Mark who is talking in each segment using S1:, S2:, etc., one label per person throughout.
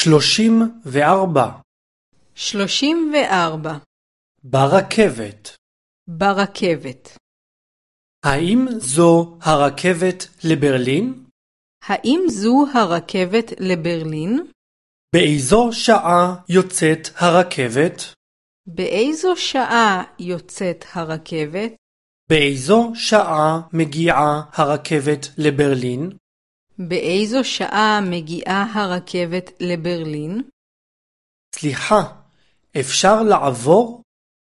S1: 34.
S2: 34.
S1: ברכבת.
S2: ברכבת.
S1: האם זו הרכבת לברלין?
S2: האם זו הרכבת לברלין?
S1: באיזו שעה יוצאת הרכבת?
S2: באיזו שעה יוצאת הרכבת?
S1: באיזו שעה מגיעה הרכבת לברלין?
S2: באיזו שעה מגיעה הרכבת לברלין?
S1: סליחה, אפשר לעבור?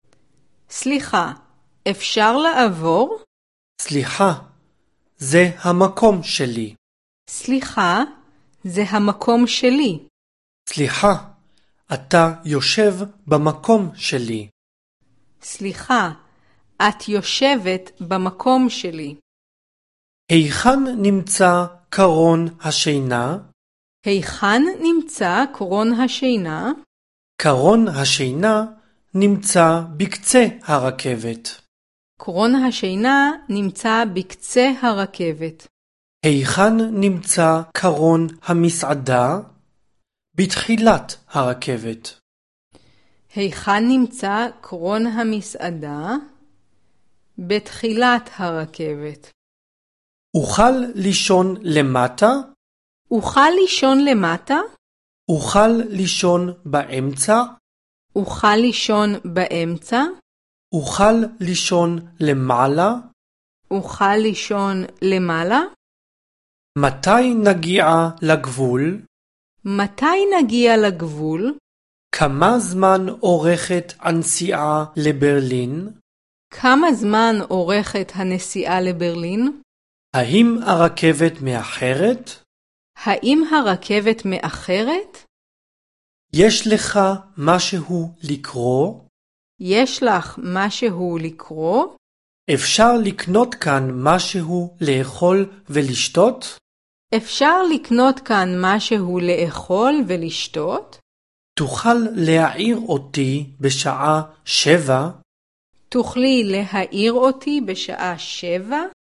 S2: סליחה, אפשר לעבור?
S1: סליחה, זה המקום שלי.
S2: סליחה, זה המקום שלי.
S1: סליחה, אתה יושב במקום שלי.
S2: סליחה, את יושבת במקום שלי.
S1: היכן נמצא קרון השינה?
S2: היכן נמצא קרון השינה?
S1: קרון השינה נמצא בקצה הרכבת.
S2: קרון השינה נמצא בקצה הרכבת.
S1: היכן נמצא קרון המסעדה? בתחילת הרכבת.
S2: היכן נמצא קרון המסעדה? בתחילת הרכבת.
S1: אוכל לישון למטה?
S2: אוכל לישון למטה?
S1: אוכל לישון באמצע?
S2: אוכל לישון באמצע?
S1: אוכל לישון למעלה?
S2: אוכל לישון למעלה?
S1: מתי נגיע לגבול?
S2: מתי נגיע לגבול?
S1: כמה זמן אורכת הנסיעה לברלין?
S2: כמה זמן אורכת הנסיעה לברלין?
S1: האם הרכבת מאחרת?
S2: האם הרכבת מאחרת?
S1: יש לך משהו לקרוא?
S2: יש לך משהו לקרוא?
S1: אפשר לקנות כאן משהו לאכול ולשתות?
S2: אפשר לקנות כאן משהו לאכול ולשתות?
S1: תוכל להעיר אותי בשעה 7?
S2: תוכלי להעיר אותי בשעה 7?